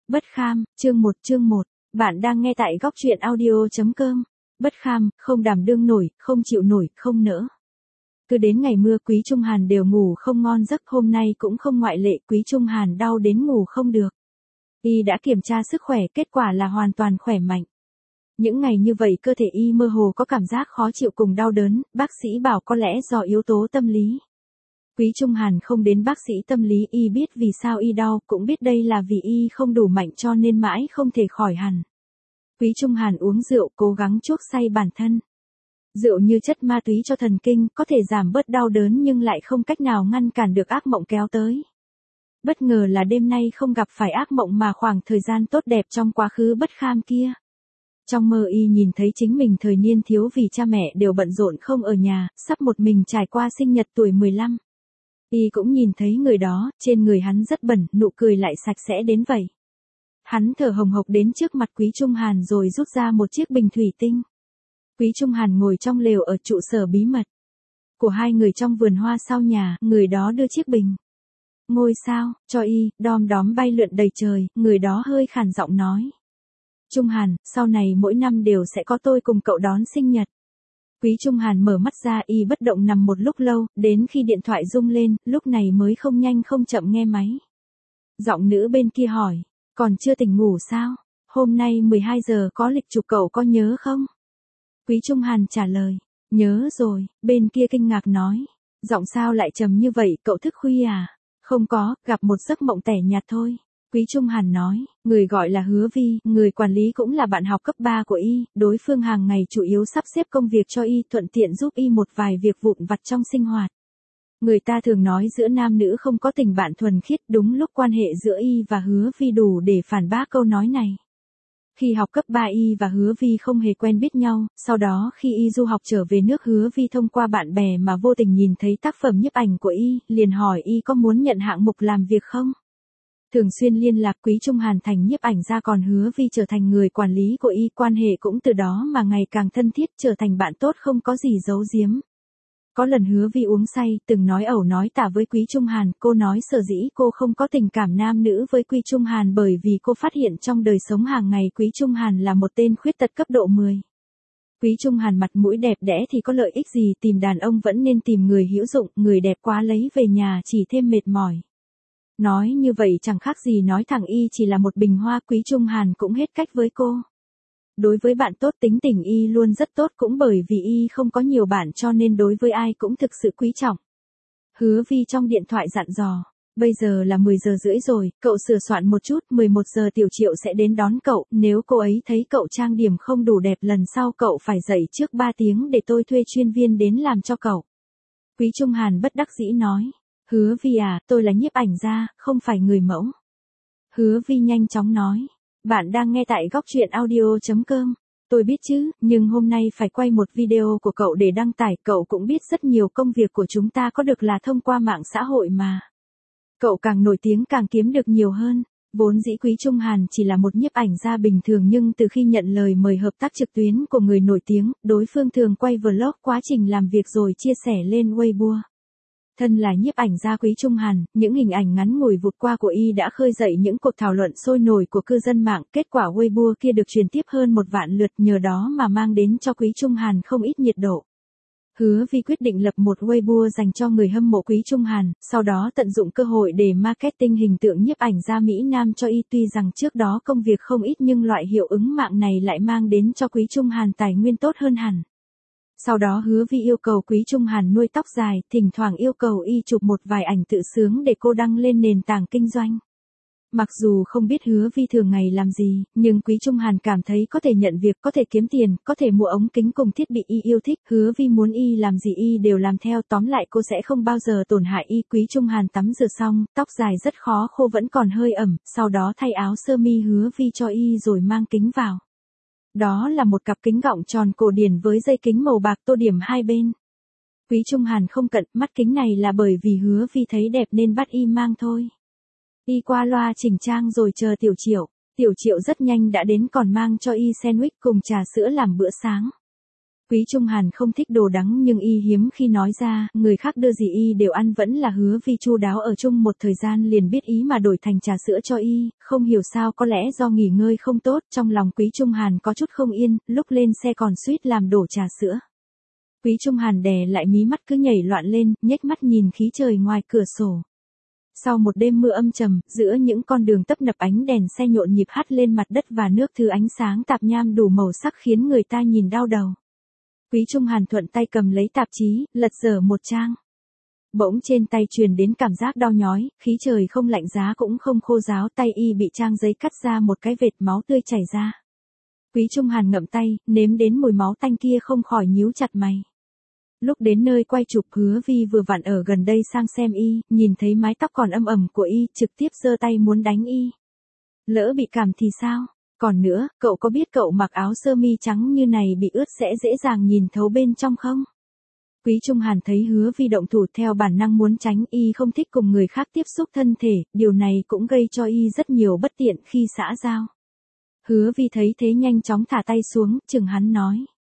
Bất kham, chương 1. Bạn đang nghe tại góc truyện audio.com. Bất kham, không đảm đương nổi, không chịu nổi, không nỡ. Cứ đến ngày mưa Quý Trung Hàn đều ngủ không ngon giấc, hôm nay cũng không ngoại lệ, Quý Trung Hàn đau đến ngủ không được. Y đã kiểm tra sức khỏe, kết quả là hoàn toàn khỏe mạnh. Những ngày như vậy cơ thể Y mơ hồ có cảm giác khó chịu cùng đau đớn, bác sĩ bảo có lẽ do yếu tố tâm lý. Quý Trung Hàn không đến bác sĩ tâm lý, Y biết vì sao Y đau, cũng biết đây là vì Y không đủ mạnh cho nên mãi không thể khỏi hẳn. Quý Trung Hàn uống rượu cố gắng chuốc say bản thân. Rượu như chất ma túy cho thần kinh, có thể giảm bớt đau đớn nhưng lại không cách nào ngăn cản được ác mộng kéo tới. Bất ngờ là đêm nay không gặp phải ác mộng mà khoảng thời gian tốt đẹp trong quá khứ bất kham kia. Trong mơ Y nhìn thấy chính mình thời niên thiếu vì cha mẹ đều bận rộn không ở nhà, sắp một mình trải qua sinh nhật tuổi 15. Y cũng nhìn thấy người đó, trên người hắn rất bẩn, nụ cười lại sạch sẽ đến vậy. Hắn thở hồng hộc đến trước mặt Quý Trung Hàn rồi rút ra một chiếc bình thủy tinh. Quý Trung Hàn ngồi trong lều ở trụ sở bí mật của hai người trong vườn hoa sau nhà, người đó đưa chiếc bình. Ngôi sao, cho Y, đom đóm bay lượn đầy trời, người đó hơi khàn giọng nói. Trung Hàn, sau này mỗi năm đều sẽ có tôi cùng cậu đón sinh nhật. Quý Trung Hàn mở mắt ra, Y bất động nằm một lúc lâu, đến khi điện thoại rung lên, lúc này mới không nhanh không chậm nghe máy. Giọng nữ bên kia hỏi, còn chưa tỉnh ngủ sao? Hôm nay 12 giờ có lịch chụp, cậu có nhớ không? Quý Trung Hàn trả lời, nhớ rồi. Bên kia kinh ngạc nói, giọng sao lại trầm như vậy, cậu thức khuya à? Không có, gặp một giấc mộng tẻ nhạt thôi. Quý Trung Hàn nói, người gọi là Hứa Vi, người quản lý cũng là bạn học cấp 3 của Y, đối phương hàng ngày chủ yếu sắp xếp công việc cho Y, thuận tiện giúp Y một vài việc vụn vặt trong sinh hoạt. Người ta thường nói giữa nam nữ không có tình bạn thuần khiết, đúng lúc quan hệ giữa Y và Hứa Vi đủ để phản bác câu nói này. Khi học cấp 3 Y và Hứa Vi không hề quen biết nhau, sau đó khi Y du học trở về nước, Hứa Vi thông qua bạn bè mà vô tình nhìn thấy tác phẩm nhiếp ảnh của Y, liền hỏi Y có muốn nhận hạng mục làm việc không? Thường xuyên liên lạc, Quý Trung Hàn thành nhiếp ảnh ra, còn Hứa Vi trở thành người quản lý của Y, quan hệ cũng từ đó mà ngày càng thân thiết, trở thành bạn tốt không có gì giấu giếm. Có lần Hứa Vi uống say, từng nói ẩu nói tả với Quý Trung Hàn, cô nói sở dĩ cô không có tình cảm nam nữ với Quý Trung Hàn bởi vì cô phát hiện trong đời sống hàng ngày Quý Trung Hàn là một tên khuyết tật cấp độ 10. Quý Trung Hàn mặt mũi đẹp đẽ thì có lợi ích gì, tìm đàn ông vẫn nên tìm người hữu dụng, người đẹp quá lấy về nhà chỉ thêm mệt mỏi. Nói như vậy chẳng khác gì nói thẳng Y chỉ là một bình hoa, Quý Trung Hàn cũng hết cách với cô. Đối với bạn tốt tính tình Y luôn rất tốt, cũng bởi vì Y không có nhiều bạn cho nên đối với ai cũng thực sự quý trọng. Hứa Vi trong điện thoại dặn dò, bây giờ là 10 giờ rưỡi rồi, cậu sửa soạn một chút, 11 giờ Tiểu Triệu sẽ đến đón cậu, nếu cô ấy thấy cậu trang điểm không đủ đẹp lần sau cậu phải dậy trước 3 tiếng để tôi thuê chuyên viên đến làm cho cậu. Quý Trung Hàn bất đắc dĩ nói, Hứa Vi à, tôi là nhiếp ảnh gia, không phải người mẫu. Hứa Vi nhanh chóng nói, bạn đang nghe tại góc truyện audio.com. Tôi biết chứ, nhưng hôm nay phải quay một video của cậu để đăng tải, cậu cũng biết rất nhiều công việc của chúng ta có được là thông qua mạng xã hội mà. Cậu càng nổi tiếng càng kiếm được nhiều hơn. Vốn dĩ Quý Trung Hàn chỉ là một nhiếp ảnh gia bình thường, nhưng từ khi nhận lời mời hợp tác trực tuyến của người nổi tiếng, đối phương thường quay vlog quá trình làm việc rồi chia sẻ lên Weibo. Thân là nhiếp ảnh gia Quý Trung Hàn, những hình ảnh ngắn ngủi vụt qua của Y đã khơi dậy những cuộc thảo luận sôi nổi của cư dân mạng, kết quả Weibo kia được truyền tiếp hơn 1 vạn lượt, nhờ đó mà mang đến cho Quý Trung Hàn không ít nhiệt độ. Hứa Vi quyết định lập một Weibo dành cho người hâm mộ Quý Trung Hàn, sau đó tận dụng cơ hội để marketing hình tượng nhiếp ảnh gia Mỹ Nam cho Y, tuy rằng trước đó công việc không ít nhưng loại hiệu ứng mạng này lại mang đến cho Quý Trung Hàn tài nguyên tốt hơn hẳn. Sau đó Hứa Vi yêu cầu Quý Trung Hàn nuôi tóc dài, thỉnh thoảng yêu cầu Y chụp một vài ảnh tự sướng để cô đăng lên nền tảng kinh doanh. Mặc dù không biết Hứa Vi thường ngày làm gì, nhưng Quý Trung Hàn cảm thấy có thể nhận việc, có thể kiếm tiền, có thể mua ống kính cùng thiết bị Y yêu thích. Hứa Vi muốn Y làm gì Y đều làm theo, tóm lại cô sẽ không bao giờ tổn hại Y. Quý Trung Hàn tắm rửa xong, tóc dài rất khó khô vẫn còn hơi ẩm, sau đó thay áo sơ mi Hứa Vi cho Y rồi mang kính vào. Đó là một cặp kính gọng tròn cổ điển với dây kính màu bạc tô điểm hai bên. Quý Trung Hàn không cận, mắt kính này là bởi vì Hứa Vi thấy đẹp nên bắt Y mang thôi. Y qua loa chỉnh trang rồi chờ Tiểu Triệu. Tiểu Triệu rất nhanh đã đến, còn mang cho Y sandwich cùng trà sữa làm bữa sáng. Quý Trung Hàn không thích đồ đắng nhưng y hiếm khi nói ra, người khác đưa gì y đều ăn vẫn là Hứa Vi chu đáo ở chung một thời gian liền biết ý mà đổi thành trà sữa cho y, không hiểu sao có lẽ do nghỉ ngơi không tốt, trong lòng Quý Trung Hàn có chút không yên, lúc lên xe còn suýt làm đổ trà sữa. Quý Trung Hàn đè lại mí mắt cứ nhảy loạn lên, nhếch mắt nhìn khí trời ngoài cửa sổ. Sau một đêm mưa âm trầm, giữa những con đường tấp nập ánh đèn xe nhộn nhịp hắt lên mặt đất và nước thứ ánh sáng tạp nham đủ màu sắc khiến người ta nhìn đau đầu. Quý Trung Hàn thuận tay cầm lấy tạp chí, lật dở một trang. Bỗng trên tay truyền đến cảm giác đau nhói, khí trời không lạnh giá cũng không khô ráo, tay y bị trang giấy cắt ra một cái vệt máu tươi chảy ra. Quý Trung Hàn ngậm tay, nếm đến mùi máu tanh kia không khỏi nhíu chặt mày. Lúc đến nơi quay chụp Hứa Vi vừa vặn ở gần đây sang xem y, nhìn thấy mái tóc còn âm ẩm của y, trực tiếp giơ tay muốn đánh y. Lỡ bị cảm thì sao? Còn nữa, cậu có biết cậu mặc áo sơ mi trắng như này bị ướt sẽ dễ dàng nhìn thấu bên trong không? Quý Trung Hàn thấy Hứa Vi động thủ theo bản năng muốn tránh, y không thích cùng người khác tiếp xúc thân thể, điều này cũng gây cho y rất nhiều bất tiện khi xã giao. Hứa Vi thấy thế nhanh chóng thả tay xuống, chừng hắn nói.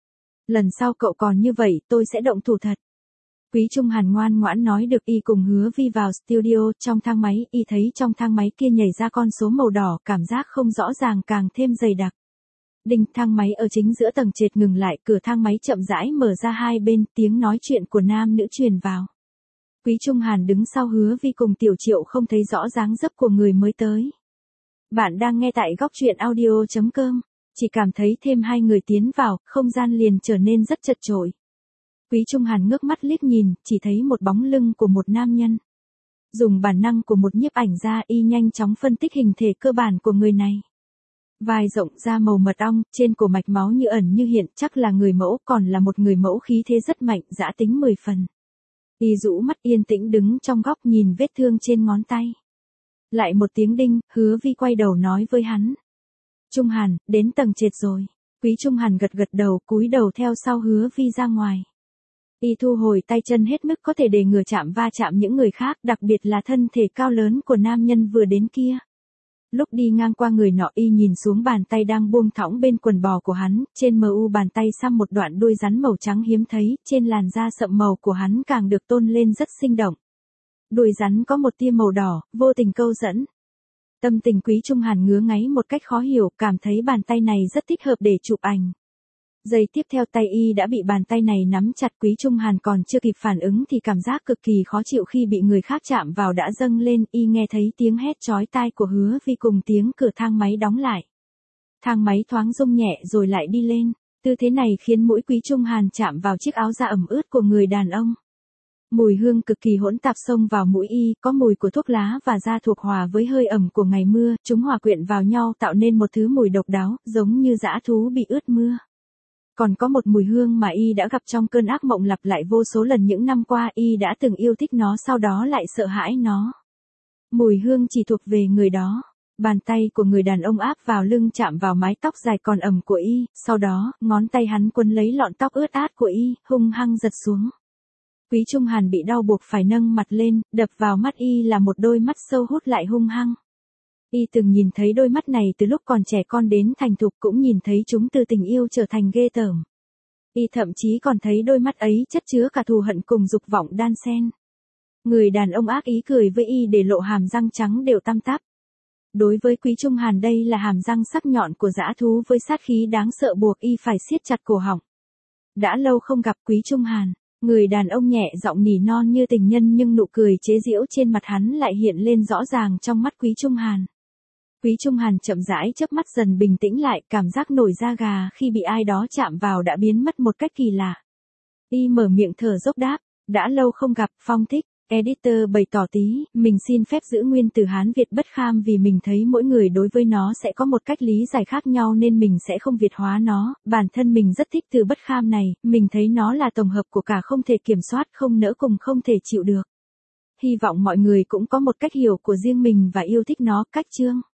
Lần sau cậu còn như vậy tôi sẽ động thủ thật. Quý Trung Hàn ngoan ngoãn nói được, y cùng Hứa Vi vào studio. Trong thang máy, y thấy trong thang máy kia nhảy ra con số màu đỏ, cảm giác không rõ ràng càng thêm dày đặc. Đinh, thang máy ở chính giữa tầng trệt ngừng lại, cửa thang máy chậm rãi mở ra hai bên, tiếng nói chuyện của nam nữ truyền vào. Quý Trung Hàn đứng sau Hứa Vi cùng Tiểu Triệu không thấy rõ dáng dấp của người mới tới. Bạn đang nghe tại góc truyện audio.com, chỉ cảm thấy thêm hai người tiến vào, không gian liền trở nên rất chật chội. Quý Trung Hàn ngước mắt liếc nhìn, chỉ thấy một bóng lưng của một nam nhân. Dùng bản năng của một nhiếp ảnh gia, y nhanh chóng phân tích hình thể cơ bản của người này. Vai rộng, da màu mật ong, trên cổ mạch máu như ẩn như hiện, chắc là người mẫu, còn là một người mẫu khí thế rất mạnh, dã tính 10 phần. Y rũ mắt yên tĩnh đứng trong góc nhìn vết thương trên ngón tay. Lại một tiếng đinh, Hứa Vi quay đầu nói với hắn. Trung Hàn, đến tầng trệt rồi. Quý Trung Hàn gật gật đầu, cúi đầu theo sau Hứa Vi ra ngoài. Y thu hồi tay chân hết mức có thể để ngừa chạm va chạm những người khác, đặc biệt là thân thể cao lớn của nam nhân vừa đến kia. Lúc đi ngang qua người nọ, y nhìn xuống bàn tay đang buông thõng bên quần bò của hắn, trên mu bàn tay xăm một đoạn đuôi rắn màu trắng hiếm thấy, trên làn da sậm màu của hắn càng được tôn lên rất sinh động. Đuôi rắn có một tia màu đỏ, vô tình câu dẫn. Tâm tình Quý Trung Hàn ngứa ngáy một cách khó hiểu, cảm thấy bàn tay này rất thích hợp để chụp ảnh. Giây tiếp theo tay y đã bị bàn tay này nắm chặt. Quý Trung Hàn còn chưa kịp phản ứng thì cảm giác cực kỳ khó chịu khi bị người khác chạm vào đã dâng lên, y nghe thấy tiếng hét chói tai của Hứa Vi cùng tiếng cửa thang máy đóng lại. Thang máy thoáng rung nhẹ rồi lại đi lên, tư thế này khiến mũi Quý Trung Hàn chạm vào chiếc áo da ẩm ướt của người đàn ông. Mùi hương cực kỳ hỗn tạp xông vào mũi y, có mùi của thuốc lá và da thuộc hòa với hơi ẩm của ngày mưa, chúng hòa quyện vào nhau tạo nên một thứ mùi độc đáo, giống như dã thú bị ướt mưa. Còn có một mùi hương mà y đã gặp trong cơn ác mộng lặp lại vô số lần những năm qua, y đã từng yêu thích nó sau đó lại sợ hãi nó. Mùi hương chỉ thuộc về người đó. Bàn tay của người đàn ông áp vào lưng chạm vào mái tóc dài còn ẩm của y, sau đó, ngón tay hắn quấn lấy lọn tóc ướt át của y, hung hăng giật xuống. Quý Trung Hàn bị đau buộc phải nâng mặt lên, đập vào mắt y là một đôi mắt sâu hút lại hung hăng. Y từng nhìn thấy đôi mắt này từ lúc còn trẻ con đến thành thục, cũng nhìn thấy chúng từ tình yêu trở thành ghê tởm. Y thậm chí còn thấy đôi mắt ấy chất chứa cả thù hận cùng dục vọng đan xen. Người đàn ông ác ý cười với y để lộ hàm răng trắng đều tăm tắp. Đối với Quý Trung Hàn đây là hàm răng sắc nhọn của dã thú với sát khí đáng sợ buộc y phải siết chặt cổ họng. Đã lâu không gặp Quý Trung Hàn. Người đàn ông nhẹ giọng nỉ non như tình nhân nhưng nụ cười chế giễu trên mặt hắn lại hiện lên rõ ràng trong mắt Quý Trung Hàn. Quý Trung Hàn chậm rãi chớp mắt dần bình tĩnh lại, cảm giác nổi da gà khi bị ai đó chạm vào đã biến mất một cách kỳ lạ. Y mở miệng thở dốc đáp, đã lâu không gặp, Phong thích. Editor bày tỏ tí, mình xin phép giữ nguyên từ Hán Việt bất kham vì mình thấy mỗi người đối với nó sẽ có một cách lý giải khác nhau nên mình sẽ không Việt hóa nó, bản thân mình rất thích từ bất kham này, mình thấy nó là tổng hợp của cả không thể kiểm soát, không nỡ cùng không thể chịu được. Hy vọng mọi người cũng có một cách hiểu của riêng mình và yêu thích nó, cách chương.